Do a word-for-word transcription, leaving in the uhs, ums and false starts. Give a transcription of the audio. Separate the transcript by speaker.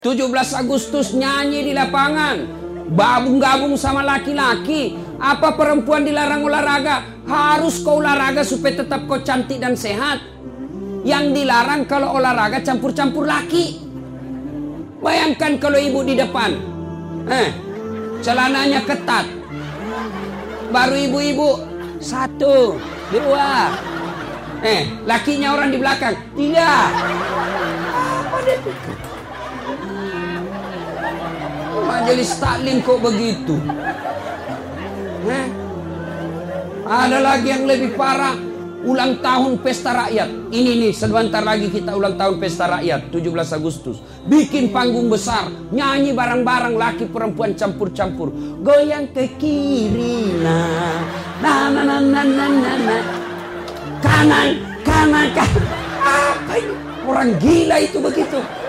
Speaker 1: tujuh belas Agustus nyanyi di lapangan, gabung-gabung sama laki-laki. Apa perempuan dilarang olahraga? Harus kau olahraga supaya tetap kau cantik dan sehat. Yang dilarang kalau olahraga campur-campur laki. Bayangkan kalau ibu di depan, eh, celananya ketat, baru ibu-ibu satu, dua, eh, lakinya orang di belakang tiga. Apa dia pikir? Majelis taklim kok begitu? Eh? Ada lagi yang lebih parah, ulang tahun pesta rakyat. Ini nih, sebentar lagi kita ulang tahun pesta rakyat, tujuh belas Agustus. Bikin panggung besar, nyanyi bareng-bareng, laki perempuan campur-campur. Goyang ke kiri, nah, nah, nah, nah, nah, nah, nah, nah. Kanan, kanan, kanan. Apa ini? Orang gila itu begitu.